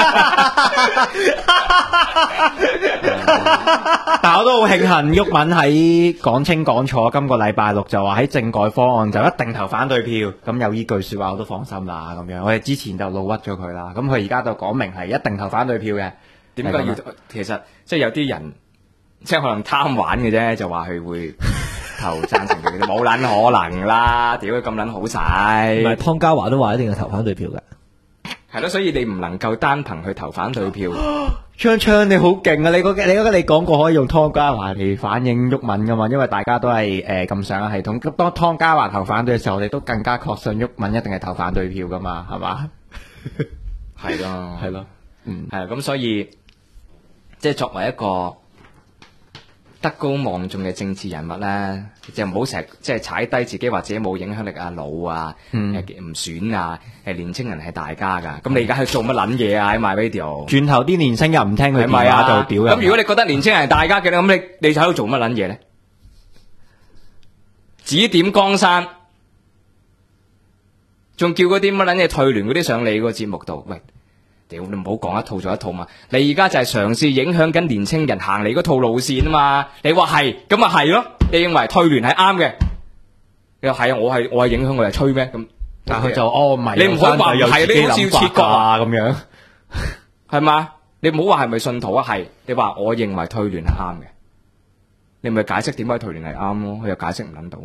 但我都好慶幸，郁文喺講清講楚，今個禮拜六就話喺政改方案就一定投反對票，咁有呢句說話我都放心啦。咁樣我哋之前就老屈咗佢啦，咁佢而家就講明係一定投反對票嘅。 點解要？其實即係有啲人即係可能貪玩嘅啫，就話佢會投贊成票，冇撚可能啦！屌佢咁撚好唔係晒， 湯家驊都話一定係投反對票㗎。 係咯，所以你唔能夠單憑去投反對票。 昌昌你好勁啊！你覺得你講過可以用湯家驊嚟反映毓民噶嘛？因為大家都係咁上嘅系統。咁當湯家驊投反對嘅時候，我哋都更加確信毓民一定係投反對票噶嘛？係嘛？ 係咯， 係咯， 係啊，咁所以即係作為一個德高望重嘅政治人物咧，就唔好成日即係踩低自己或者冇影響力啊、老啊、唔選啊，年青人係大家噶。咁你而家去做乜撚嘢啊？喺 MyRadio 轉頭啲年青人唔聽佢電係咪啊？ 話就屌人。 咁如果你覺得年青人係大家嘅，咁你就喺度做乜撚嘢咧？指點江山，仲叫嗰啲乜撚嘢退聯嗰啲上你個節目度，喂！屌你唔好講一套做一套嘛！你而家就係嘗試影響緊年青人行你嗰套路線啊嘛！你話係咁咪係咯？你認為退聯係啱嘅？你話係啊？我係影響佢係吹咩？咁但佢就唔係， 你唔可以話唔係，你好似要切割啊咁樣， 係嘛？你唔好話係咪信徒啊？係你話我認為退聯係啱嘅，你咪解釋點解退聯係啱咯？佢又解釋唔撚到，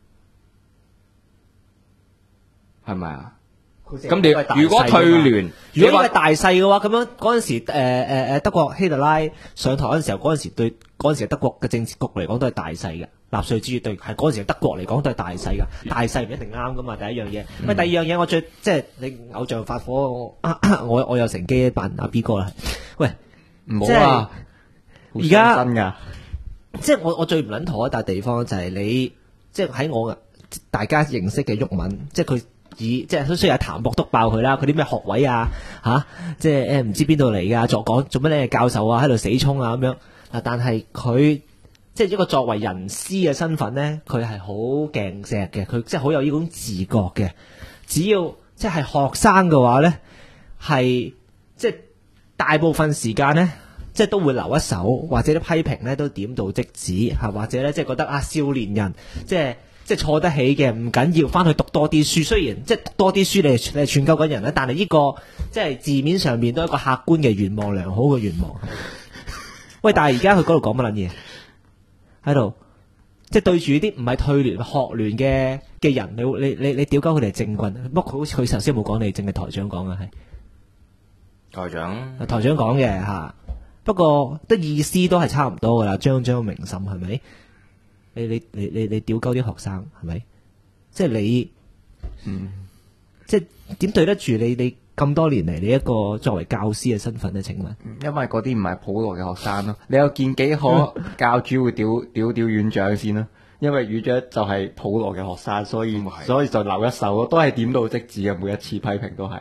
係咪啊？咁你如果退聯， 如果呢個係大勢嘅話，咁樣嗰陣時德國希特拉上台嗰陣時候，嗰陣時德國嘅政治局嚟講都係大勢嘅，納粹主義對係嗰陣時德國嚟講都係大勢㗎，大勢唔一定啱噶嘛。第一樣嘢，喂，第二樣嘢我最即係你偶像發火，我有乘機扮阿 B 哥啦。喂， 唔好啊！ 而家真㗎， 即係我最唔撚妥一笪地方就係你，即係喺我大家認識嘅毓民，即係佢。即係雖然係譚博督爆佢啦，佢啲咩學位啊即係唔知邊度嚟㗎，做乜咧教授啊喺度死衝啊咁樣。但係佢即係一個作為人師嘅身份咧，佢係好勁錫嘅，佢即係好有呢種自覺嘅。只要即係學生嘅話咧，係即係大部分時間咧，即係都會留一手，或者啲批評咧都點到即止，或者咧即係覺得少年人即係錯得起嘅，唔緊要，翻去讀多啲書。雖然即係讀多啲書，你係串鳩緊人啦，但係呢個即係字面上面都係一個客觀嘅願望，良好嘅願望。喂，但係而家佢嗰度講乜撚嘢？喺度即係對住啲唔係退聯學聯嘅人，你屌鳩佢哋係政棍。不過佢好似佢頭先冇講，你淨係台長講啊，係台長講嘅嚇。不過得意思都係差唔多噶啦，張明審係咪？你屌鳩啲學生係咪？即係你，即係點對得住你咁多年嚟你一個作為教師嘅身份咧？請問， 因為嗰啲唔係普羅嘅學生咯。你有見幾可教主會屌院長先咯？因為院長就係普羅嘅學生，所以就留一手咯，都係點到即止嘅，每一次批評都係。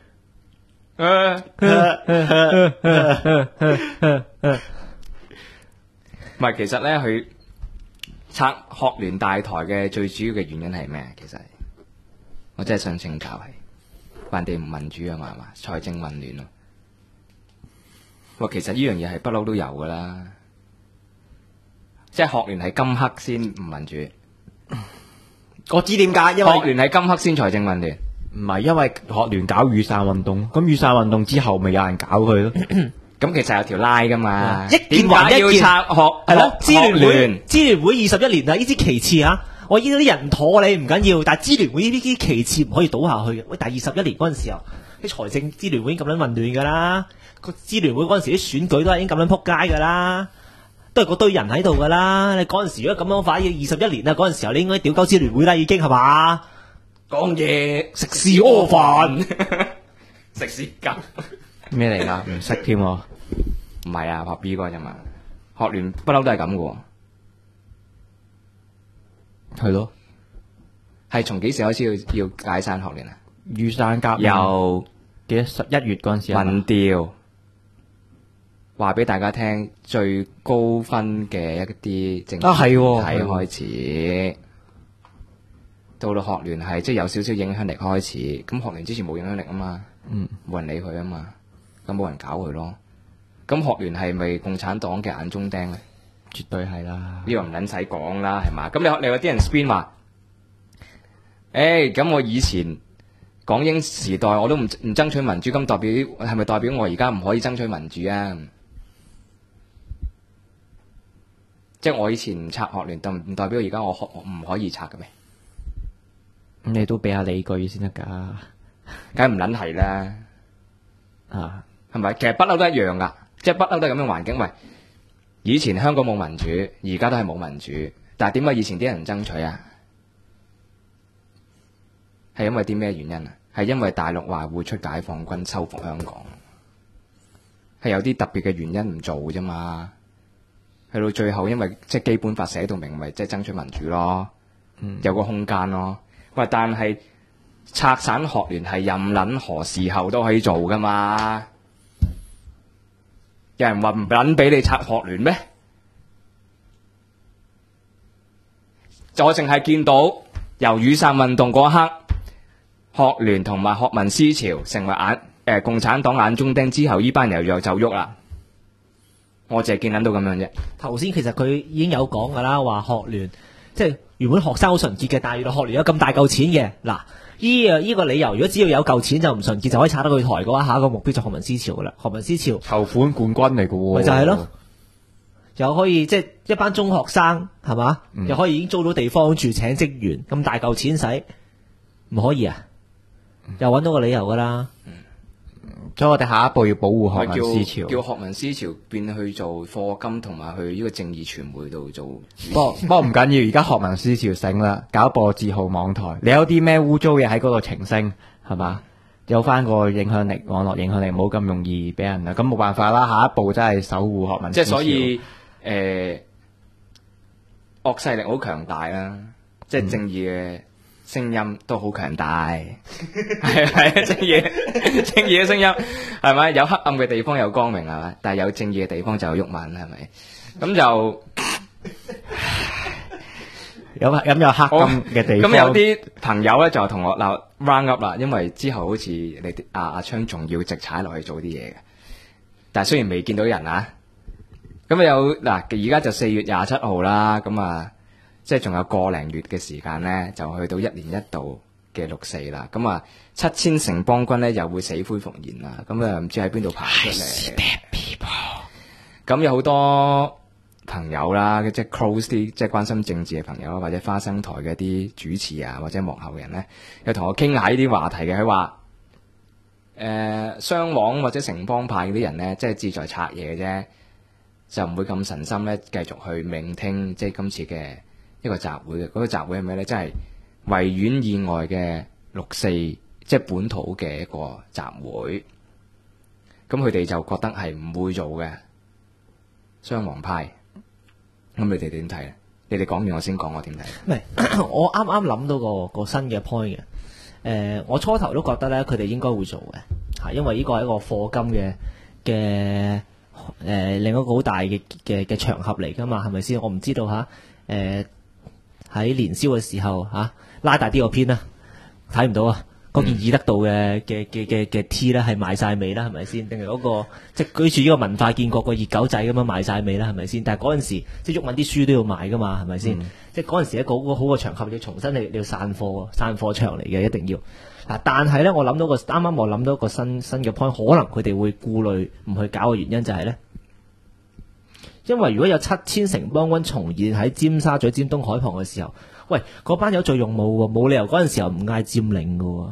唔係，其實咧佢。拆學聯大台嘅最主要嘅原因係咩？其實我真係想請教係，人哋唔民主啊嘛，係嘛？財政混亂咯。哇，其實呢樣嘢係不嬲都有噶啦，即係學聯係今刻先唔民主。 我知點解，因為學聯係今刻先財政混亂， 唔係因為學聯搞雨傘運動，咁雨傘運動之後咪有人搞佢咯。 咁其實有條拉噶嘛， 一件還一件， 要拆係咯？ 支聯會21年啦，呢支旗幟啊，我依啲人妥你唔緊要，但係支聯會呢啲旗幟唔可以倒下去嘅。喂，但係21年嗰陣時候，啲財政支聯會已經咁樣混亂噶啦，個支聯會嗰陣時啲選舉都係已經咁樣撲街噶啦，都係嗰堆人喺度噶啦。你嗰陣時如果咁樣反要21年啦，嗰陣時候你應該屌鳩支聯會啦，已經係嘛？ 講嘢食屎屙飯，食屎㗎。 咩嚟噶？唔識添喎， 唔係啊，學 B 嗰陣嘛，學聯不嬲都係咁嘅， 係咯， 係從幾時開始要解散學聯啊？ 雨傘革命由幾多11月嗰陣時民調話俾大家聽，最高分嘅一啲政治係體開始，到到學聯係即係有少少影響力開始，咁學聯之前冇影響力啊嘛，冇人理佢啊嘛。咁冇人搞佢咯，咁學聯係咪共產黨嘅眼中釘咧？ 絕對係啦， 呢個唔撚使講啦，係嘛？咁你有啲人 spin 話，咁我以前港英時代我都唔爭取民主，咁代表係咪代表我而家唔可以爭取民主啊？ 即係我以前唔拆學聯，唔代表而家我唔可以拆嘅咩？ 咁你都俾下理據先得㗎。 梗係唔撚係啦， 啊， 係咪？其實不嬲都一樣噶，即係不嬲都係咁樣環境。喂，以前香港冇民主，而家都係冇民主，但係點解以前啲人爭取啊？係因為啲咩原因啊？係因為大陸話會出解放軍收復香港，係有啲特別嘅原因唔做啫嘛。去到最後，因為即係基本法寫到明，咪即係爭取民主咯，有個空間咯。喂，但係拆散學聯係任撚何時候都可以做噶嘛？有人話唔撚俾你拆學聯咩？我淨係見到由雨傘運動嗰刻，學聯同埋學民思潮成為共產黨眼中釘之後，呢班人又就喐啦。我淨係見撚到咁樣啫。 頭先其實佢已經有講㗎啦，話學聯即係原本學生好純潔嘅，但係原來學聯有咁大嚿錢嘅。嗱，呢個理由，如果只要有嚿錢就唔純潔，就可以拆得佢台嘅話，下一個目標就學民思潮㗎啦。學民思潮籌款冠軍嚟嘅喎， 咪就係咯，又可以即係一班中學生係嘛，又可以已經租到地方住，請職員，咁大嚿錢使唔可以啊？又揾到個理由㗎啦。 所以我哋下一步要保護學咪民思潮。 叫學民思潮變去做課金，同埋去呢個正義傳媒度做。 不過唔緊要，而家學民思潮醒啦，搞播自豪網台。你有啲咩污糟嘢喺嗰度澄清係嘛？有翻個影響力，網絡影響力，唔好咁容易俾人啦。咁冇辦法啦，下一步真係守護學民思潮。 即係所以惡勢力好強大啦，即係正義嘅聲音都好強大，係正義嘅聲音係咪？有黑暗嘅地方有光明係咪？但係有正義嘅地方就有鬱悶係咪？咁就有黑暗嘅地方。 咁有啲朋友咧就同我鬧 round up 啦，因為之後好似你阿昌仲要直踩落去做啲嘢嘅，但係雖然未見到人啊，咁有嗱而家就4月27號啦，咁啊。即係仲有個零月嘅時間咧，就去到1年1度嘅6·4啦。咁啊，7000城邦軍咧又會死灰復燃啦。咁啊，唔知喺邊度爬出嚟。咁有好多朋友啦，即係 close 啲，即係關心政治嘅朋友啦，或者花生台嘅啲主持啊，或者幕後人咧，又同我傾下呢啲話題嘅。佢話雙黃或者城邦派嗰啲人咧，即係志在拆嘢嘅啫，就唔會咁神心咧，繼續去聆聽即係今次嘅一個集會嘅。嗰個集會係咩咧？即係維園以外嘅6·4，即係本土嘅一個集會。咁佢哋就覺得係唔會做嘅。雙黃派，咁你哋點睇咧？你哋講完我先講我點睇。 唔係，我啱啱諗到個新嘅 point 嘅。我初頭都覺得咧，佢哋應該會做嘅，嚇，因為呢個係一個課金嘅另一個好大嘅場合嚟㗎嘛，係咪先？我唔知道嚇，喺年宵嘅時候嚇，拉大啲個片啦，睇唔到啊！嗰件易得到嘅 T 咧係賣晒尾啦，係咪先？定係嗰個即係舉住呢個文化建國個熱狗仔咁樣賣晒尾啦，係咪先？但係嗰陣時即係鬱文啲書都要賣噶嘛，係咪先？即係嗰陣時一個好嘅場合，要重新你要散貨場嚟嘅，一定要嗱。但係咧，我諗到啱啱我諗到一個新嘅 point，可能佢哋會顧慮唔去搞嘅原因就係咧，因為如果有7000城邦軍重現喺尖沙咀尖東海旁嘅時候。喂，嗰班友最勇武喎，冇理由嗰陣時候唔嗌佔領㗎喎。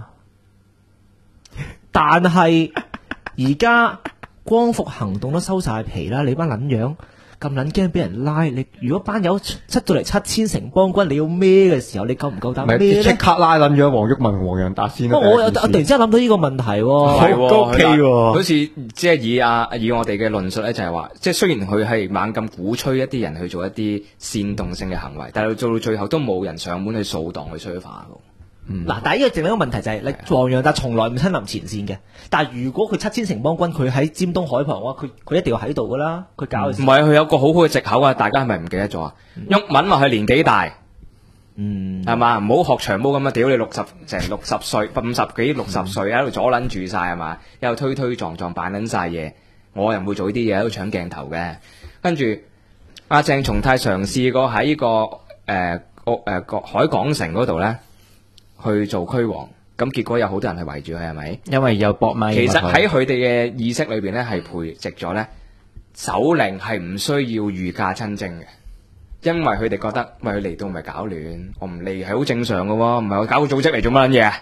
但係而家光復行動都收晒皮啦，你班撚樣咁撚驚俾人拉？你如果班友出到嚟7000城邦軍，你要孭嘅時候，你夠唔夠膽孭咧？ 即刻拉撚咗黃毓民、黃洋達先啦。 我突然之間諗到呢個問題喎， 係喎 ，OK 喎。 好似即係以我哋嘅論述咧，就係話，即係雖然佢係猛咁鼓吹一啲人去做一啲煽動性嘅行為，但係做到最後都冇人上門去掃蕩去催化㗎。嗱，但係呢個另一個問題就係，你黃洋達從來唔親臨前線嘅，但係如果佢7000城邦軍佢喺尖東海旁嘅話，佢一定要喺度噶啦，佢搞嘅時。 唔係，佢有個好好嘅藉口啊！大家係咪唔記得咗啊？毓民話佢年紀大，係嘛？唔好學長毛咁啊！屌你60歲、50幾60歲喺度阻撚住晒係嘛？又推推撞撞扮撚晒嘢，我又唔會做呢啲嘢喺度搶鏡頭嘅。跟住阿鄭松泰嘗試過喺呢個海港城嗰度咧。去做區王，咁結果有好多人係圍住佢，係咪？ 因為有搏咪。 其實喺佢哋嘅意識裏邊咧，係培植咗咧，首領係唔需要御駕親征嘅。 因為佢哋覺得，喂佢嚟到咪搞亂，我唔嚟係好正常嘅喎，唔係我搞個組織嚟做乜撚嘢啊？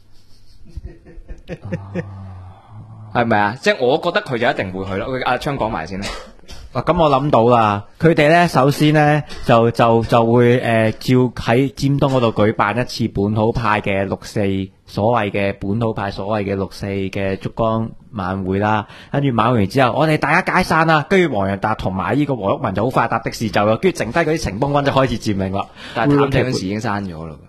係咪啊？即係我覺得佢就一定會去咯。阿昌講埋先啦。 咁我諗到啦，佢哋咧首先咧就會照喺尖東嗰度舉辦一次本土派嘅六四，所謂嘅本土派所謂嘅六四嘅燭光晚會啦。跟住晚完之後，我哋大家解散啦。跟住黃洋達同埋呢個黃毓民就好快搭的士走咗，跟住剩低嗰啲城邦軍就開始佔領啦。 但係譚仔嗰時已經刪咗啦。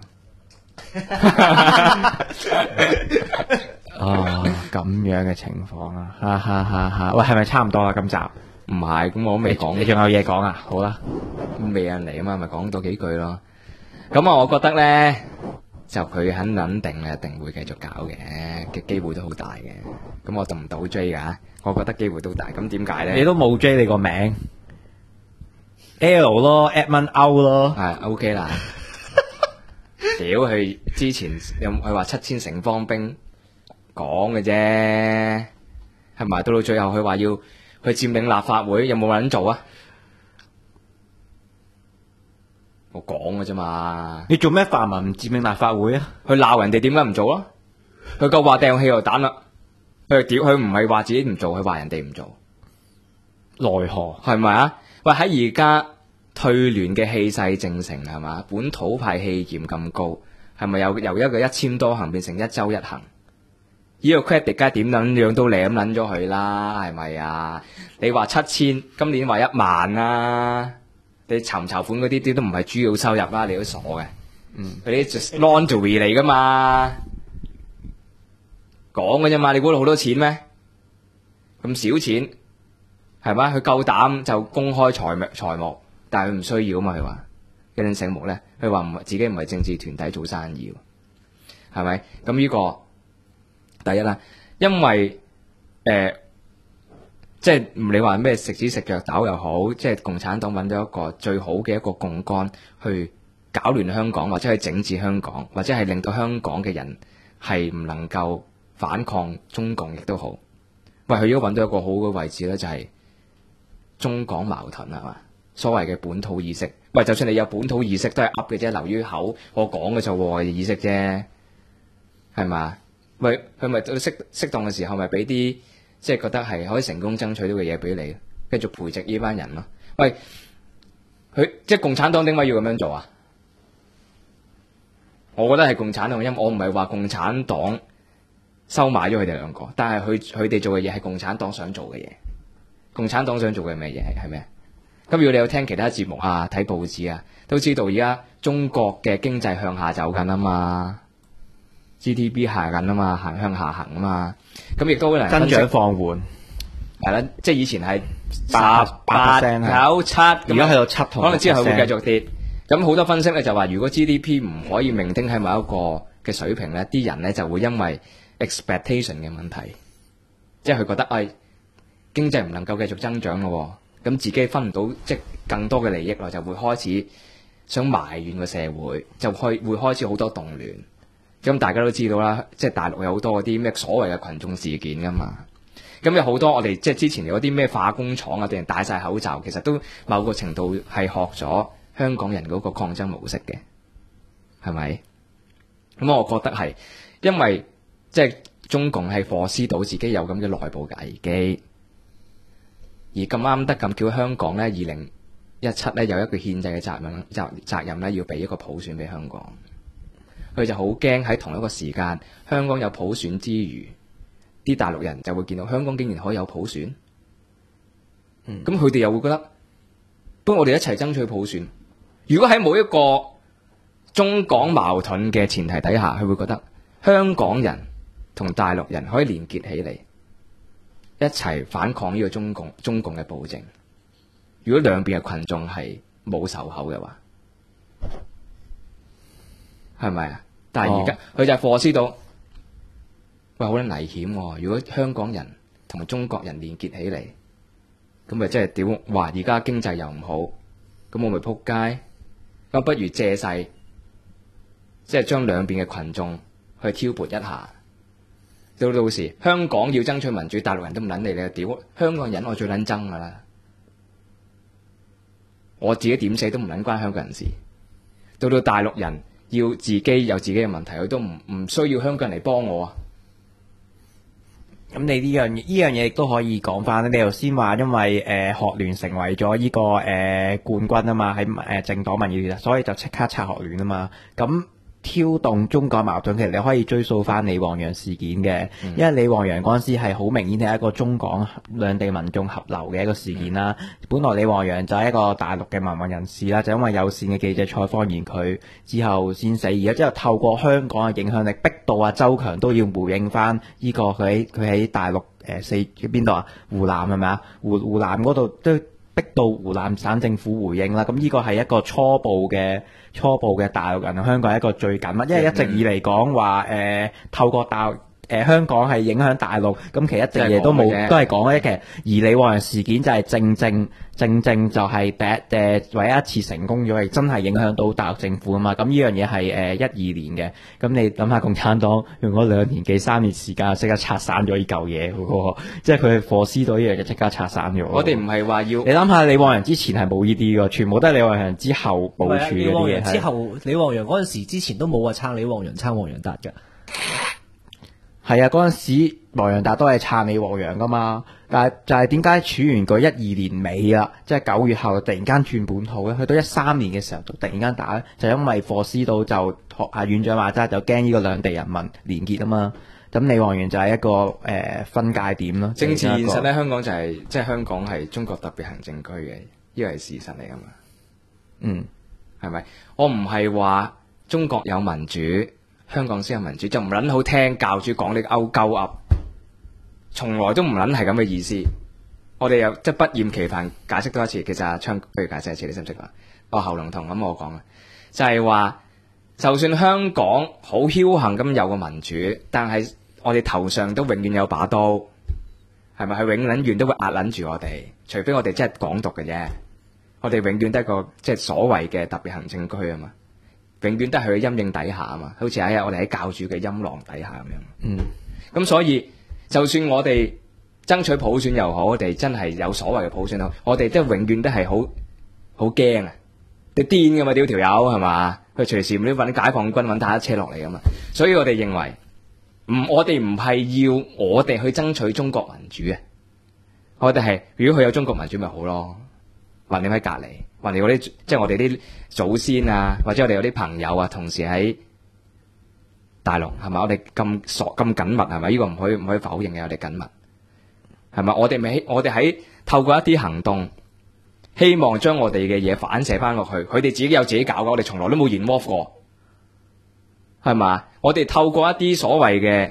哦，咁樣嘅情況啊，哈哈哈哈！喂，係咪差唔多啦？今集唔係，咁我都未講。 你仲有嘢講啊？好啦， 未有人嚟啊嘛，咪講多幾句咯。咁啊，我覺得咧，就佢肯定咧，一定會繼續搞嘅機會都好大嘅。咁我就唔倒 J 噶，我覺得機會都大。咁點解咧？ 你都冇 J 你個名 L 咯 ，Edmund O 咯， 係 OK 啦。屌佢之前佢話7000城邦兵講嘅啫，係咪？到最後佢話要去佔領立法會，有冇人做啊？我講嘅啫嘛。 你做咩泛民唔佔領立法會啊？ 佢鬧人哋點解唔做咯？佢夠話掟汽油彈啦，佢屌佢唔係話自己唔做，佢話人哋唔做， 奈何係咪啊？喂，喺而家退聯嘅氣勢正盛係嘛？本土派氣焰咁高，係咪由一個1000多行變成一周一行？呢個 credit 梗係點撚樣都舐撚咗佢啦，係咪啊？你話7000，今年話10000啦，你籌唔籌款嗰啲都唔係主要收入啦，你都傻嘅。佢啲 laundry 嚟噶嘛，講嘅啫嘛，你估到好多錢咩？咁少錢係咪？佢夠膽就公開財目，但係佢唔需要啊嘛。佢話幾撚醒目咧？佢話自己唔係政治團體做生意，係咪？咁呢個第一啦，因為即係你話咩食指食腳豆又好，即係共產黨揾到一個最好嘅一個槓桿去搞亂香港，或者去整治香港，或者係令到香港嘅人係唔能夠反抗中共，亦都好。喂，佢如果揾到一個好嘅位置咧，就係中港矛盾係嘛？所謂嘅本土意識，喂，就算你有本土意識都係噏嘅啫，流於口，我講嘅就喎意識啫，係嘛？喂，佢咪到適當嘅時候咪俾啲即係覺得係可以成功爭取到嘅嘢俾你，繼續培植呢班人咯。喂，佢即係共產黨點解要咁樣做啊？我覺得係共產黨，因為我唔係話共產黨收買咗佢哋兩個，但係佢哋做嘅嘢係共產黨想做嘅嘢。共產黨想做嘅咩嘢係咩？咁如果你有聽其他節目啊、睇報紙啊，都知道而家中國嘅經濟向下走緊啊嘛。GDP 下緊啊嘛，向下行啊嘛，咁亦都好難增長放緩， 係啦，即係以前係 8%、 9、7， 而家去到7同， 可能之後會繼續跌。咁好多分析咧就話，如果 GDP 唔可以明聽喺某一個嘅水平咧，啲人咧就會因為 expectation 嘅問題，即係佢覺得經濟唔能夠繼續增長咯，咁自己分唔到即係更多嘅利益咯，就會開始想埋怨個社會，就會開始好多動亂。咁大家都知道啦，即係大陸有好多嗰啲咩所謂嘅群眾事件噶嘛。咁有好多我哋即係之前有啲咩化工廠啊，定係戴晒口罩，其實都某個程度係學咗香港人嗰個抗爭模式嘅，係咪？咁我覺得係因為即係中共係貨斯到自己有咁嘅內部嘅危機，而咁啱得咁叫香港咧2017咧有一個憲制嘅責任咧，要俾一個普選俾香港。佢就好驚喺同一個時間，香港有普選之餘，啲大陸人就會見到香港竟然可以有普選。咁佢哋又會覺得，不如我哋一齊爭取普選。如果喺冇一個中港矛盾嘅前提底下，佢會覺得香港人同大陸人可以連結起嚟，一齊反抗呢個中共嘅暴政。如果兩邊嘅群眾係冇仇口嘅話，係咪啊？但係而家佢就係貨斯到，喂，好撚危險喎！如果香港人同中國人連結起嚟，咁咪即係屌話而家經濟又唔好，咁我咪撲街。咁不如借勢，即係將兩邊嘅群眾去挑撥一下。到時香港要爭取民主，大陸人都唔撚理你，屌香港人我最撚憎噶啦！ 我自己點死都唔撚關香港人事。到大陸人要自己有自己嘅問題，佢都唔需要香港人嚟幫我啊。 咁你呢樣嘢亦都可以講翻。你頭先話因為學聯成為咗呢、個冠軍啊嘛，喺政黨民意，所以就即刻拆學聯啊嘛。咁挑動中國矛盾，其實你可以追溯翻李旺陽事件嘅，因為李旺陽嗰陣時係好明顯係一個中港兩地民眾合流嘅一個事件啦。本來李旺陽就係一個大陸嘅民運人士啦，就因為有線嘅記者採訪完佢之後先死，而家之後透過香港嘅影響力，逼到阿周強都要回應翻呢個佢喺大陸邊度啊？湖南係咪啊？湖南嗰度都逼到湖南省政府回應啦。咁呢個係一個初步嘅大陸人同香港係一個最緊密，因為一直以嚟講話透過大陸香港係影響大陸，咁其實一直嘢都冇，都係講嘅。其實而李旺陽事件就係正正就係唯一一次成功咗，係真係影響到大陸政府啊嘛。咁呢樣嘢係12年嘅，咁你諗下共產黨用咗2年幾3年時間，即刻拆散咗呢嚿嘢喎，即係佢係貨司到呢樣嘢即刻拆散咗。 我哋唔係話要你諗下，李旺陽之前係冇呢啲嘅，全部都係李旺陽之後部署嗰啲嘢。 之後李旺陽嗰陣時之前都冇話撐李旺陽撐黃洋達嘅。 係啊，嗰陣時黃洋達都係撐李旺陽噶嘛，但係就係點解處完佢12年尾啦，即係9月後突然間轉本土咧？去到13年嘅時候就突然間打咧，就因為霍斯道就學阿院長話齋，就驚呢個兩地人民連結啊嘛。咁李旺陽就係一個分界點咯。 政治現實咧，香港就係即係香港係中國特別行政區嘅，呢個係事實嚟噶嘛。 嗯， 係咪？我唔係話中國有民主，香港先有民主，就唔撚好聽教主講呢個勾鳩噏，從來都唔撚係咁嘅意思。我哋又即係不厭其煩解釋多一次。其實阿昌不如解釋一次，你識唔識啊？我喉嚨痛咁，我講啊，就係話，就算香港好僥倖咁有個民主，但係我哋頭上都永遠有把刀，係咪？係永撚遠都會壓撚住我哋，除非我哋真係港獨嘅啫。我哋永遠都係一個即係所謂嘅特別行政區啊嘛。永遠都係佢嘅陰影底下啊嘛，好似喺我哋喺教主嘅陰囊底下咁樣。 嗯， 咁所以就算我哋爭取普選又好，我哋真係有所謂嘅普選都好，我哋都永遠都係好驚啊！你癲噶嘛？屌條友係嘛？佢隨時唔知揾解放軍揾坦克車落嚟噶嘛。所以我哋認為我哋唔係要我哋去爭取中國民主啊！我哋係如果佢有中國民主咪好咯，橫掂喺隔離。或者嗰啲即係我哋啲祖先啊，或者我哋有啲朋友啊，同時喺大陸係咪？我哋咁咁緊密係咪？呢個唔可以否認嘅，我哋緊密係咪？我哋喺透過一啲行動，希望將我哋嘅嘢反射翻落去。佢哋自己有自己搞嘅，我哋從來都冇 involve 過，係嘛？我哋透過一啲所謂嘅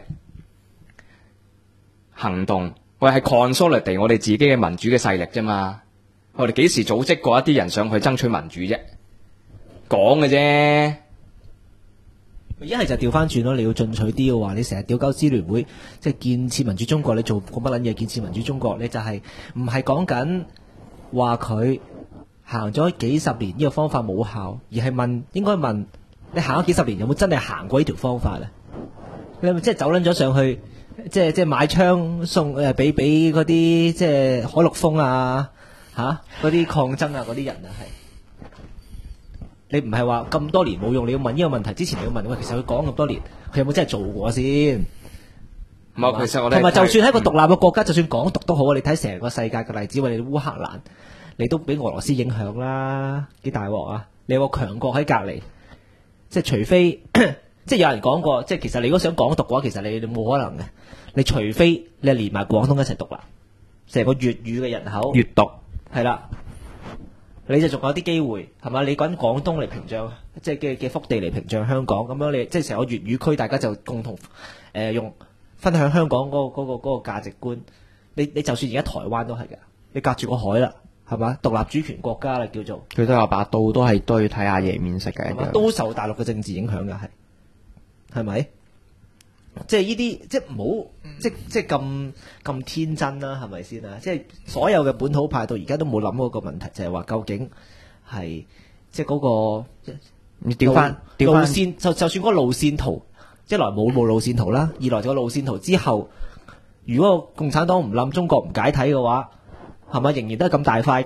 行動，我哋係 consolidate 我哋自己嘅民主嘅勢力啫嘛。我哋幾時組織過一啲人上去爭取民主啫？講嘅啫。 一係就調翻轉咯，你要進取啲嘅話，你成日屌鳩支聯會，即係建設民主中國，你做過乜撚嘢建設民主中國？你就係唔係講緊話佢行咗幾十年呢個方法冇效，而係應該問你行咗幾十年有冇真係行過呢條方法咧？你係咪即係走撚咗上去，即係買槍送俾嗰啲即係海陸豐啊？嗰啲抗爭啊，嗰啲人啊，係你唔係話咁多年冇用，你要問呢個問題之前，你要問喂，其實佢講咁多年，佢有冇真係做過先？ 唔係，其實我哋同埋就算喺一個獨立嘅國家，就算港獨都好啊！你睇成個世界嘅例子，喂，你烏克蘭，你都俾俄羅斯影響啦，幾大鑊啊！你有個強國喺隔離，即係除非即係有人講過，即係其實你如果想港獨嘅話，其實你冇可能嘅。你除非你係連埋廣東一齊獨立，成個粵語嘅人口粵獨。 係啦，你就仲有啲機會係嘛？你揾廣東嚟屏障，即係嘅腹地嚟屏障香港咁樣，你即係成個粵語區，大家就共同用分享香港嗰個價值觀。你就算而家台灣都係㗎，你隔住個海啦，係嘛？獨立主權國家啦，叫做佢都有把刀，都係要睇下爺面色嘅， 都受大陸嘅政治影響㗎，係咪？即係呢啲，即係唔好，即係咁天真啦，係咪先啊？即係所有嘅本土派到而家都冇諗過個問題，就係話究竟係即係嗰個你調翻路線，就算嗰個路線圖，一來冇路線圖啦，二來個路線圖之後，如果共產黨唔冧，中國唔解體嘅話，係咪仍然都係咁大塊咁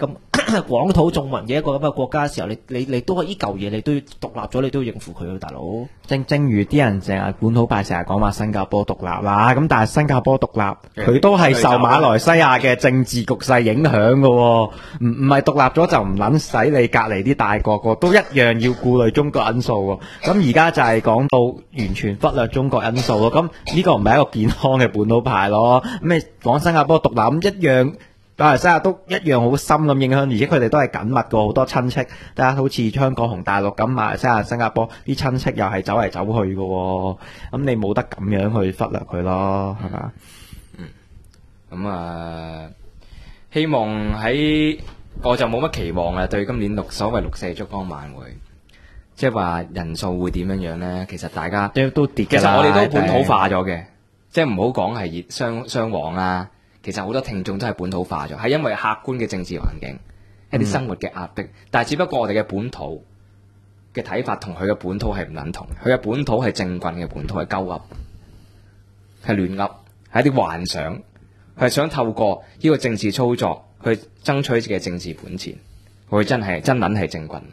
廣土眾民嘅一個咁嘅國家嘅時候，你都係呢嚿嘢，你都要獨立咗，你都要應付佢，大佬。 正如啲人成日本土派成日講話新加坡獨立啦，咁但係新加坡獨立佢都係受馬來西亞嘅政治局勢影響嘅喎，唔係獨立咗就唔撚使你隔離啲大國喎，都一樣要顧慮中國因素喎。咁而家就係講到完全忽略中國因素咯，咁呢個唔係一個健康嘅本土派咯。咁你講新加坡獨立咁一樣。馬來西亞都一樣好深咁影響，而且佢哋都係緊密過好多親戚，大家好似香港同大陸咁，馬來西亞、新加坡啲親戚又係走嚟走去嘅喎，咁你冇得咁樣去忽略佢咯，係嘛？ 咁希望喺我就冇乜期望啦，對今年所謂六四燭光晚會，即係話人數會點樣樣咧？其實大家都跌其實我哋都本土化咗嘅，即係唔好講係雙簧啦。其實好多聽眾都係本土化咗，係因為客觀嘅政治環境、一啲生活嘅壓迫。但係只不過我哋嘅本土嘅睇法同佢嘅本土係唔撚同，佢嘅本土係政棍嘅本土，係鳩噏，係亂噏，係一啲幻想，佢係想透過呢個政治操作去爭取嘅政治本錢，佢真撚係政棍，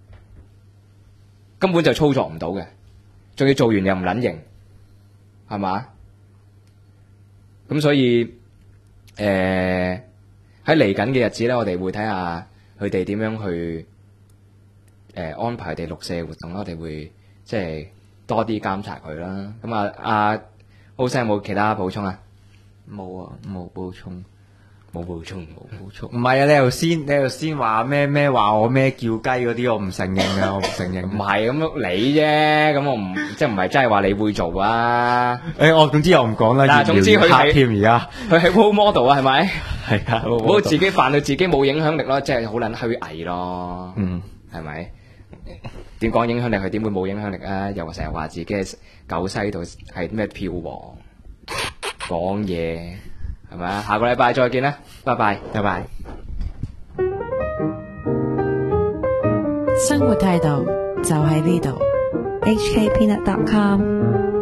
根本就操作唔到嘅，仲要做完又唔撚認，係嘛？咁所以。喺嚟緊嘅日子咧，我哋會睇下佢哋點樣去安排佢哋六四嘅活動啦。我哋會即係多啲監察佢啦。咁阿歐生有冇其他補充啊？ 冇啊，冇補充。 冇補充。 唔係啊，你又先話咩話我咩叫雞嗰啲，我唔承認啊，我唔承認。 唔係咁你啫，咁我唔即係唔係真係話你會做啊？ 我總之又唔講啦。 但係總之佢係添而家， 佢係 role model 啊，係咪？ 係啊， 唔好自己扮到自己冇影響力咯，即係好撚虛偽咯。係咪？點講影響力？佢點會冇影響力啊？又成日話自己舊西度係咩票王，講嘢。係咪啊？下個禮拜再見啦，拜拜，拜拜。 生活態度就喺呢度。HKpeanut.com